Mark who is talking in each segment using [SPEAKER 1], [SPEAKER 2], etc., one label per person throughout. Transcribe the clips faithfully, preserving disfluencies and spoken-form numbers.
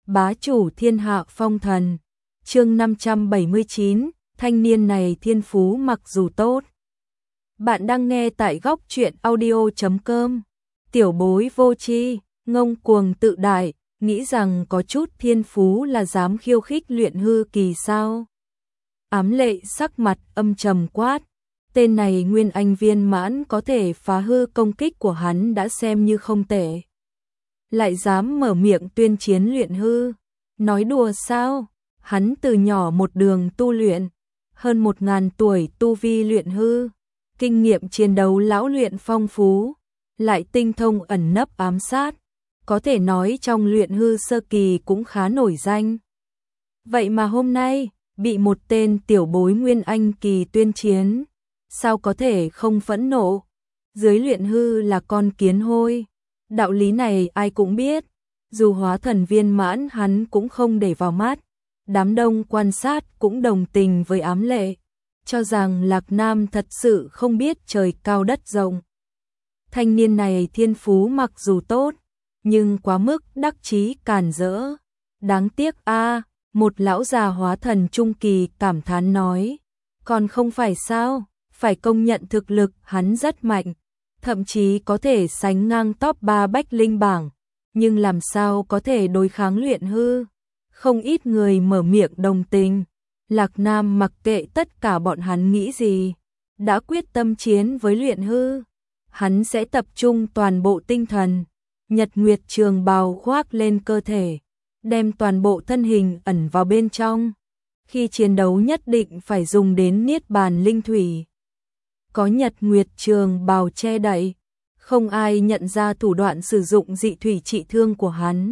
[SPEAKER 1] bá chủ thiên hạ phong thần. Chương năm trăm bảy mươi chín, thanh niên này thiên phú mặc dù tốt. Bạn đang nghe tại góc truyện audio chấm com. Tiểu bối vô tri, ngông cuồng tự đại, nghĩ rằng có chút thiên phú là dám khiêu khích luyện hư kỳ sao? Ám Lệ sắc mặt âm trầm quát, tên này nguyên anh viên mãn có thể phá hư công kích của hắn đã xem như không tệ. Lại dám mở miệng tuyên chiến luyện hư, nói đùa sao? Hắn từ nhỏ một đường tu luyện, hơn một ngàn tuổi tu vi luyện hư, kinh nghiệm chiến đấu lão luyện phong phú, lại tinh thông ẩn nấp ám sát, có thể nói trong luyện hư sơ kỳ cũng khá nổi danh. Vậy mà hôm nay, bị một tên tiểu bối nguyên anh kỳ tuyên chiến, sao có thể không phẫn nộ? Dưới luyện hư là con kiến hôi, đạo lý này ai cũng biết, dù hóa thần viên mãn hắn cũng không để vào mắt. Đám đông quan sát cũng đồng tình với Ám Lệ, cho rằng Lạc Nam thật sự không biết trời cao đất rộng. Thanh niên này thiên phú mặc dù tốt, nhưng quá mức đắc chí càn rỡ. Đáng tiếc a, một lão già hóa thần trung kỳ cảm thán nói, còn không phải sao, phải công nhận thực lực hắn rất mạnh, thậm chí có thể sánh ngang top ba bách linh bảng, nhưng làm sao có thể đối kháng luyện hư? Không ít người mở miệng đồng tình. Lạc Nam mặc kệ tất cả bọn hắn nghĩ gì, đã quyết tâm chiến với luyện hư, hắn sẽ tập trung toàn bộ tinh thần, nhật nguyệt trường bào khoác lên cơ thể, đem toàn bộ thân hình ẩn vào bên trong. Khi chiến đấu nhất định phải dùng đến niết bàn linh thủy. Có nhật nguyệt trường bào che đậy, không ai nhận ra thủ đoạn sử dụng dị thủy trị thương của hắn.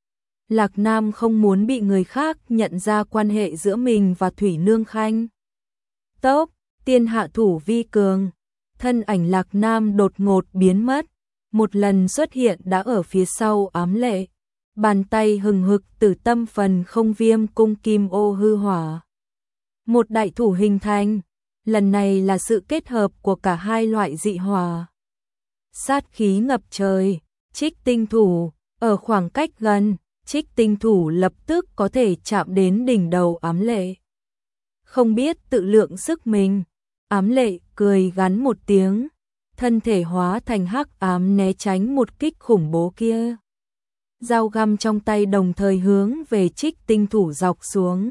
[SPEAKER 1] Lạc Nam không muốn bị người khác nhận ra quan hệ giữa mình và Thủy Nương Khanh. Tốc, tiên hạ thủ vi cường, thân ảnh Lạc Nam đột ngột biến mất, một lần xuất hiện đã ở phía sau Ám Lệ, bàn tay hừng hực từ tâm phần không viêm cung kim ô hư hỏa. Một đại thủ hình thành, lần này là sự kết hợp của cả hai loại dị hỏa. Sát khí ngập trời, trích tinh thủ, ở khoảng cách gần. Trích tinh thủ lập tức có thể chạm đến đỉnh đầu Ám Lệ. Không biết tự lượng sức mình, Ám Lệ cười gắn một tiếng, thân thể hóa thành hắc ám né tránh một kích khủng bố kia. Dao găm trong tay đồng thời hướng về trích tinh thủ dọc xuống.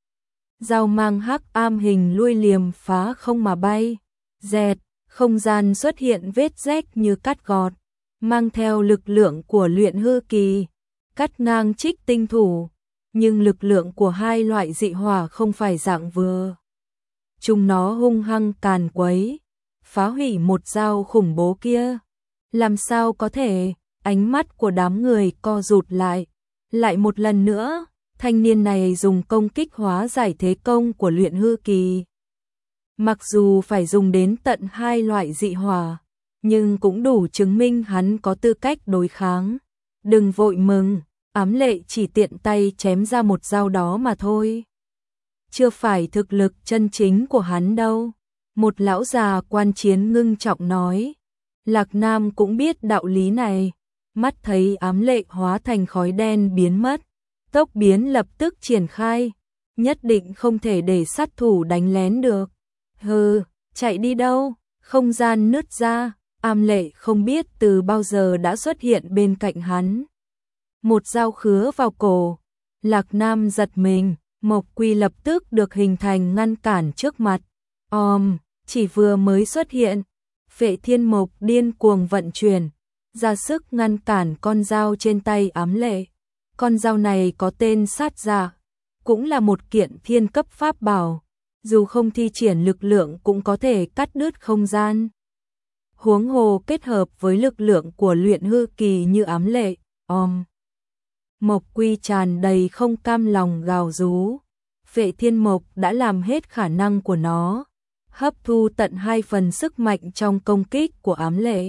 [SPEAKER 1] Dao mang hắc ám hình lui liềm phá không mà bay, dẹt, không gian xuất hiện vết rách như cắt gọt, mang theo lực lượng của luyện hư kỳ. Cắt ngang trích tinh thủ, nhưng lực lượng của hai loại dị hỏa không phải dạng vừa. Chúng nó hung hăng càn quấy, phá hủy một dao khủng bố kia. Làm sao có thể? Ánh mắt của đám người co rụt lại. Lại một lần nữa, thanh niên này dùng công kích hóa giải thế công của luyện hư kỳ. Mặc dù phải dùng đến tận hai loại dị hỏa, nhưng cũng đủ chứng minh hắn có tư cách đối kháng. Đừng vội mừng, Ám Lệ chỉ tiện tay chém ra một dao đó mà thôi. Chưa phải thực lực chân chính của hắn đâu. Một lão già quan chiến ngưng trọng nói. Lạc Nam cũng biết đạo lý này. Mắt thấy Ám Lệ hóa thành khói đen biến mất. Tốc biến lập tức triển khai. Nhất định không thể để sát thủ đánh lén được. Hừ, chạy đi đâu? Không gian nứt ra. Ám Lệ không biết từ bao giờ đã xuất hiện bên cạnh hắn. Một dao khứa vào cổ, Lạc Nam giật mình, Mộc Quy lập tức được hình thành ngăn cản trước mặt. Om, chỉ vừa mới xuất hiện, Phệ Thiên Mộc điên cuồng vận chuyển, ra sức ngăn cản con dao trên tay Ám Lệ. Con dao này có tên sát dạ, cũng là một kiện thiên cấp pháp bảo, dù không thi triển lực lượng cũng có thể cắt đứt không gian. Huống hồ kết hợp với lực lượng của luyện hư kỳ như Ám Lệ, om. Mộc Quy tràn đầy không cam lòng gào rú. Phệ Thiên Mộc đã làm hết khả năng của nó, hấp thu tận hai phần sức mạnh trong công kích của Ám Lệ.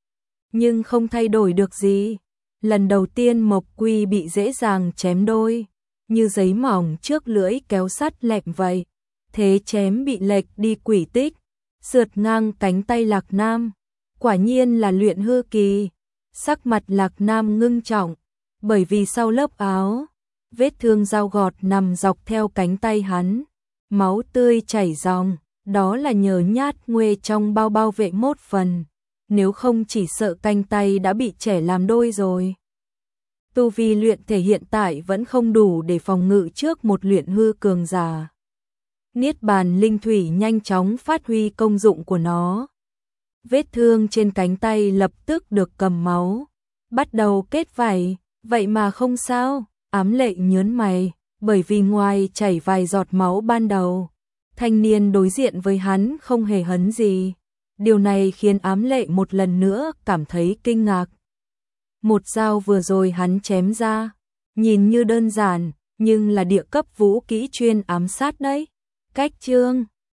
[SPEAKER 1] Nhưng không thay đổi được gì. Lần đầu tiên Mộc Quy bị dễ dàng chém đôi, như giấy mỏng trước lưỡi kéo sắt lẹm vậy. Thế chém bị lệch đi quỷ tích, sượt ngang cánh tay Lạc Nam. Quả nhiên là luyện hư kỳ. Sắc mặt Lạc Nam ngưng trọng, bởi vì sau lớp áo, vết thương dao gọt nằm dọc theo cánh tay hắn, máu tươi chảy ròng, đó là nhờ nhát nguê trong bao bao vệ mốt phần, nếu không chỉ sợ cánh tay đã bị chẻ làm đôi rồi. Tu vi luyện thể hiện tại vẫn không đủ để phòng ngự trước một luyện hư cường giả. Niết bàn linh thủy nhanh chóng phát huy công dụng của nó. Vết thương trên cánh tay lập tức được cầm máu, bắt đầu kết vảy, vậy mà không sao, Ám Lệ nhớn mày, bởi vì ngoài chảy vài giọt máu ban đầu, thanh niên đối diện với hắn không hề hấn gì. Điều này khiến Ám Lệ một lần nữa cảm thấy kinh ngạc. Một dao vừa rồi hắn chém ra, nhìn như đơn giản, nhưng là địa cấp vũ kỹ chuyên ám sát đấy. Cách chương